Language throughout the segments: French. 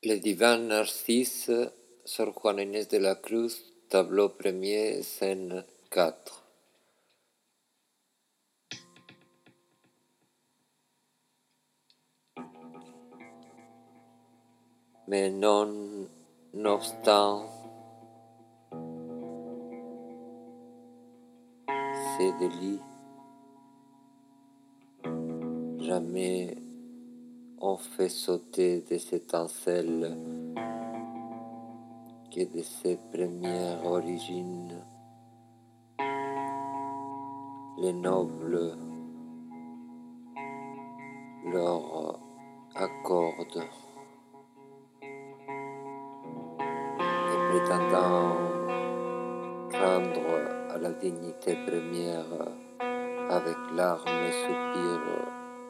Le divin Narcisse, Sor Juana Inés de la Cruz, tableau premier, scène 4. Mais nonobstant ces délits, jamais on fait sauter des étincelles que de ses premières origines les nobles leur accordent, et prétendant rendre à la dignité première avec larmes et soupirs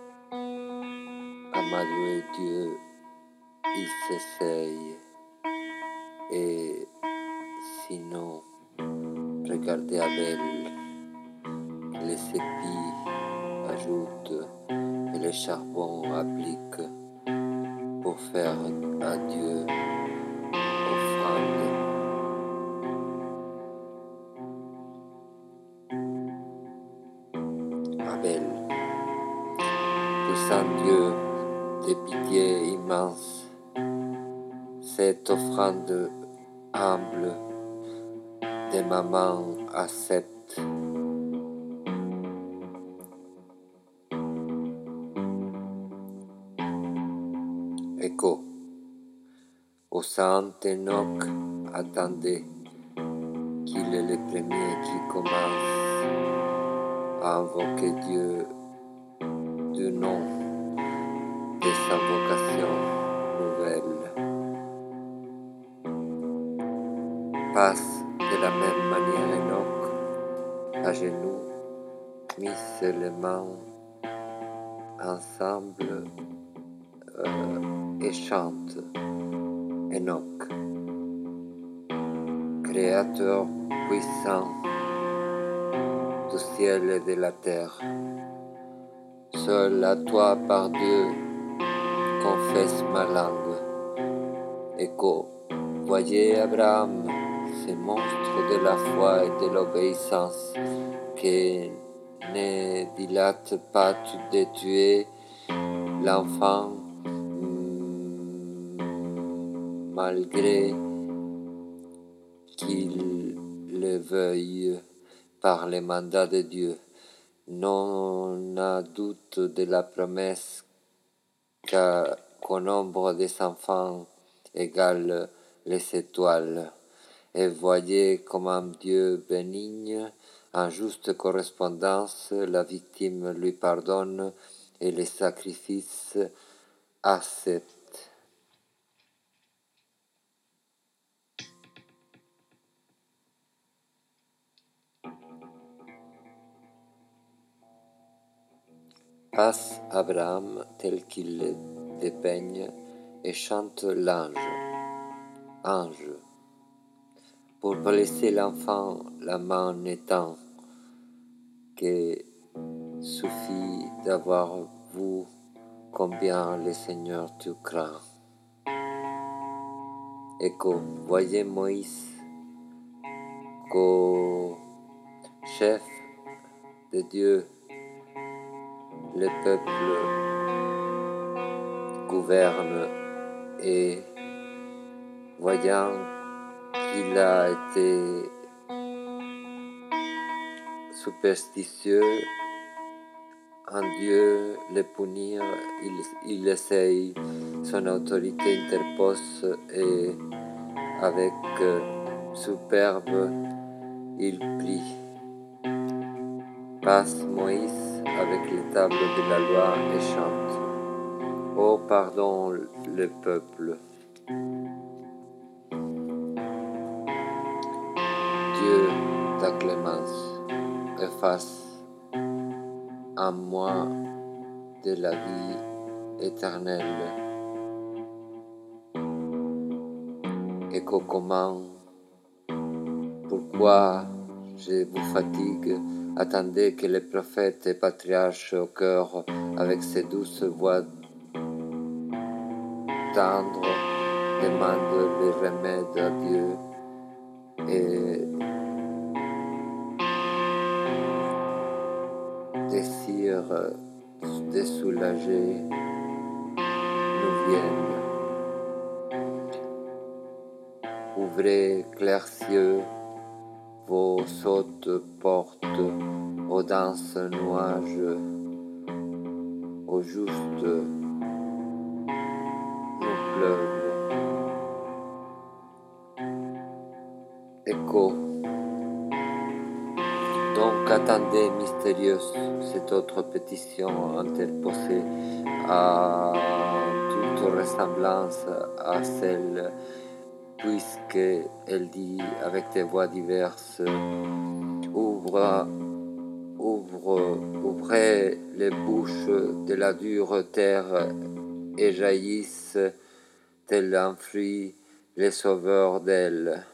amadoué Dieu, il s'essaye. Et sinon, regardez Abel, les épis ajoutent et les charbons appliquent pour faire à Dieu offrande. Abel, puissant Dieu de pitié immense, cette offrande humble de ma main accepte. Écho, au saint Enoch, attendez qu'il est le premier qui commence à invoquer Dieu du nom de sa vocation nouvelle. Passe de la même manière Enoch, à genoux, mis les mains ensemble et chante. Enoch, Créateur puissant du ciel et de la terre, seul à toi par Dieu confesse ma langue. Écho, voyez Abraham, ce monstre de la foi et de l'obéissance, qui ne dilate pas de tuer l'enfant malgré qu'il le veuille par le mandat de Dieu. Non a doute de la promesse qu'au nombre des enfants égale les étoiles. Et voyez comment Dieu bénigne, en juste correspondance, la victime lui pardonne et les sacrifices accepte. Passe Abraham tel qu'il le dépeigne et chante l'ange. Ange, pour blesser l'enfant, la main n'étend que suffit d'avoir vu combien le Seigneur tu crains. Écho, voyez Moïse, qu'au chef de Dieu, le peuple gouverne, et voyant qu'il a été superstitieux, en Dieu le punir, il essaye, son autorité interpose et avec superbe il prie. Passe Moïse avec les tables de la loi et chante. Oh, pardon le peuple. Dieu, ta clémence, efface en moi de la vie éternelle. Et comment, pourquoi je vous fatigue? Attendez que les prophètes et patriarches au cœur, avec ces douces voix tendres, demande les remèdes à Dieu et désir de soulager nous viennent. Ouvrez clairs cieux vos hautes portes, aux denses nuages, au juste nous pleuvent. Écho. Donc attendez mystérieuse cette autre pétition interposée à toute ressemblance à celle, puisqu'elle dit avec des voix diverses: ouvrez les bouches de la dure terre et jaillissent, tel un fruit, les sauveurs d'elle.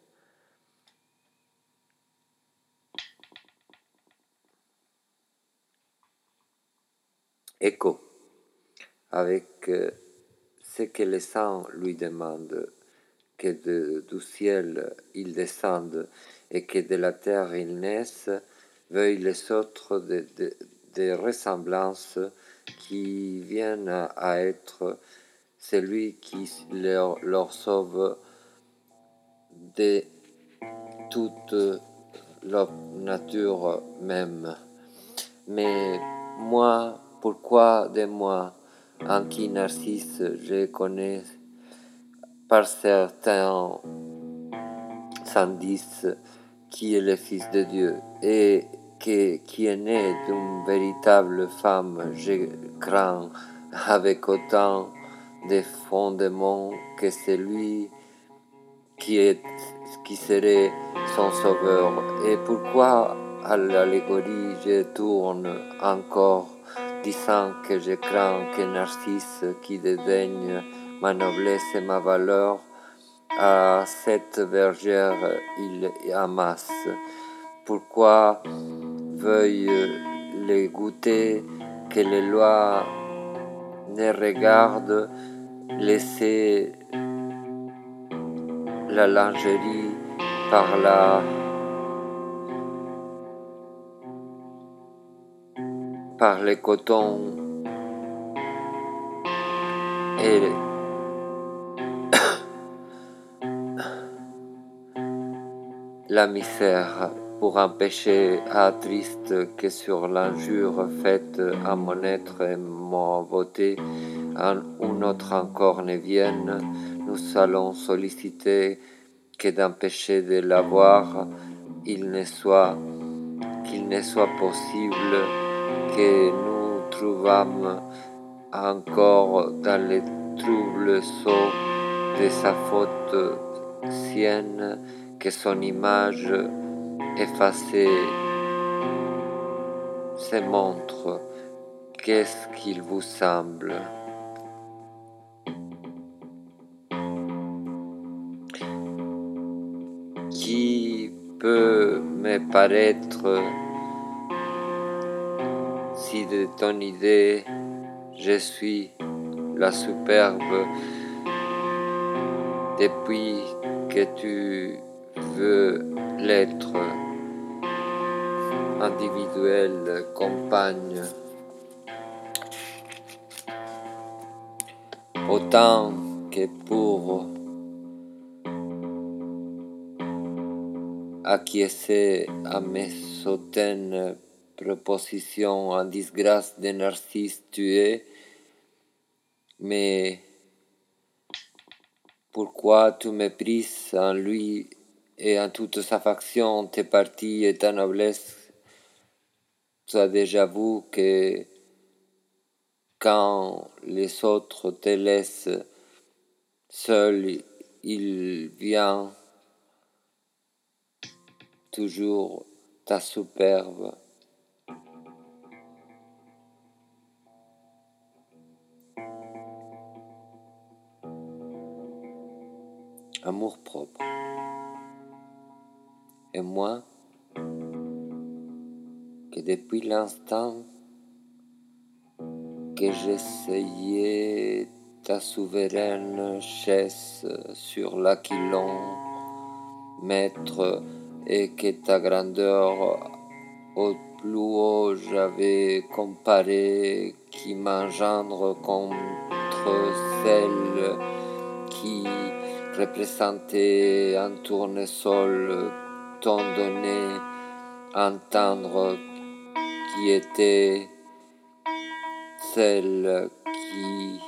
Écho, avec ce que les saints lui demandent, que du ciel il descende et que de la terre il naisse, veuille les autres des ressemblances qui viennent à être celui qui leur sauve de toute leur nature même. Mais moi, pourquoi de moi, en qui Narcisse je connais par certains indices qui est le Fils de Dieu et qui est né d'une véritable femme, je crains avec autant de fondements que celui qui serait son sauveur. Et pourquoi à l'allégorie je tourne encore, disant que je crains que Narcisse, qui dédaigne ma noblesse et ma valeur, à cette bergère il amasse? Pourquoi veuille les goûter que les lois ne regardent, laisser la lingerie par les cotons et la misère, pour un péché triste que sur l'injure faite à mon être et ma beauté, un autre encore ne vienne. Nous allons solliciter que d'un péché de l'avoir, qu'il ne soit possible que nous trouvâmes encore dans les troubles sauts de sa faute sienne, que son image effacée se montre. Qu'est-ce qu'il vous semble? Qui peut me paraître, si de ton idée je suis la superbe, depuis que tu veux l'être, individuelle compagne, autant que pour acquiescer à mes hautaines propositions en disgrâce de Narcisse tué, mais pourquoi tu méprises en lui et en toute sa faction tes partis et ta noblesse? Tu as déjà vu que quand les autres te laissent seul, il vient toujours ta superbe. Amour-propre. Et moi, que depuis l'instant que j'essayais ta souveraine chaise sur l'aquilon, maître, et que ta grandeur au plus haut j'avais comparé, qui m'engendre contre celle qui représentait un tournesol, t'ont donné entendre qui était celle qui,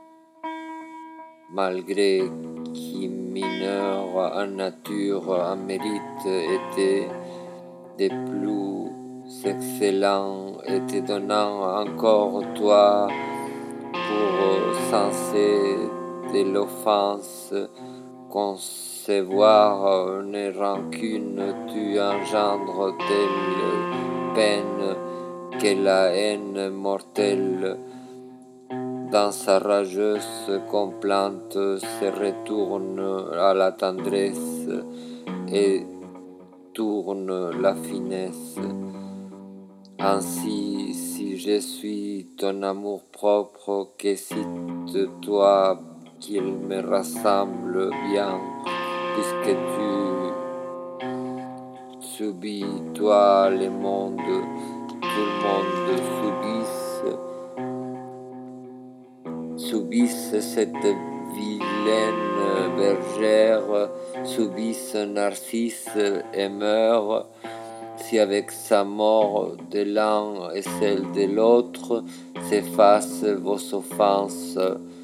malgré qui mineur en nature, en mérite, était des plus excellents, et te donnant encore toi pour censé de l'offense concevoir une rancune, tu engendres telle peine que la haine mortelle dans sa rageuse complainte se retourne à la tendresse et tourne la finesse. Ainsi, si je suis ton amour propre, que cite-toi qu'il me rassemble bien, puisque tu subis, toi, le monde, tout le monde subisse cette vilaine bergère, subisse Narcisse et meurt. Si avec sa mort de l'un et celle de l'autre s'effacent vos offenses.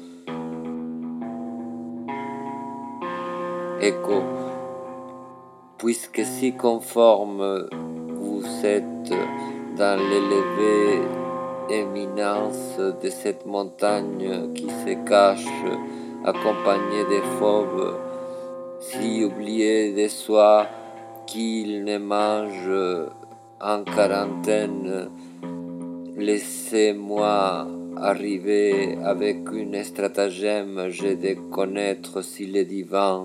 Écho, puisque si conforme vous êtes dans l'élevée éminence de cette montagne qui se cache accompagnée des fauves, si oublié de soi qu'il ne mange en quarantaine, laissez-moi arriver avec une stratagème, j'ai de connaître s'il est divin,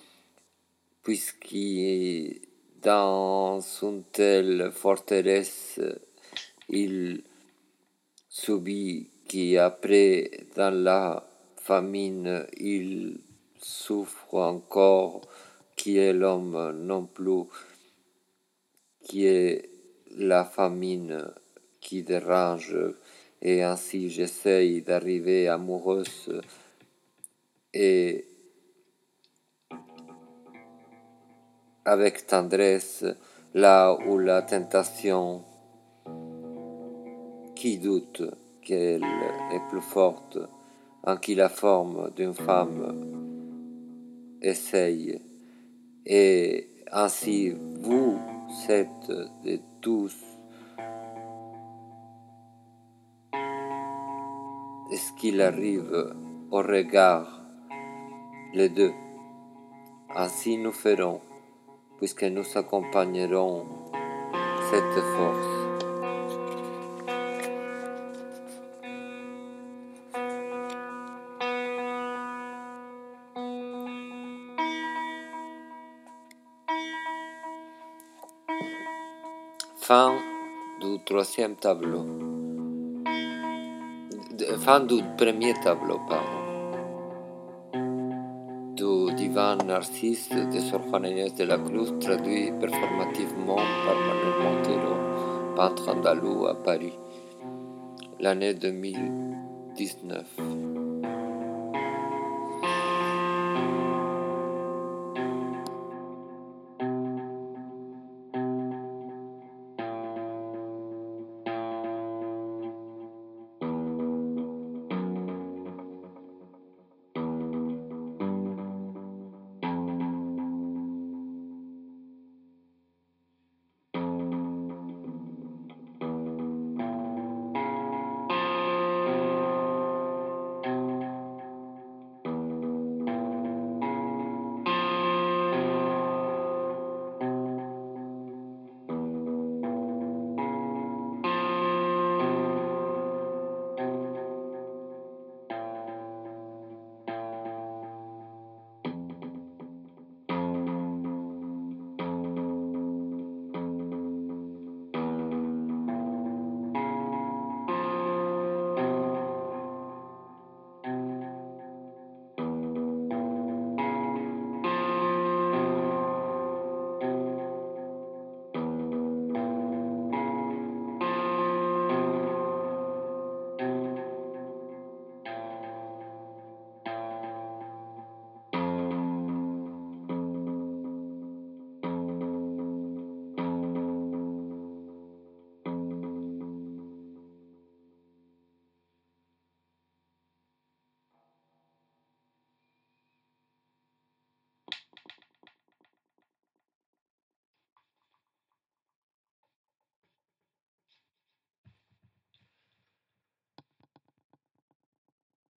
puisqu'il dans une telle forteresse il subit qui après dans la famine il souffre encore, qui est l'homme non plus, qui est la famine qui dérange, et ainsi j'essaye d'arriver amoureuse et avec tendresse là où la tentation, qui doute qu'elle est plus forte, en qui la forme d'une femme essaye, et ainsi vous êtes de tous ce qu'il arrive au regard, les deux. Ainsi nous ferons, puisque nous accompagnerons cette force. Fin du troisième tableau. Fin du premier tableau, pardon. Du divan Narcisse des Orphan Agnès de la Cruz, traduit performativement par Manuel Montero, peintre andalou à Paris, l'année 2019.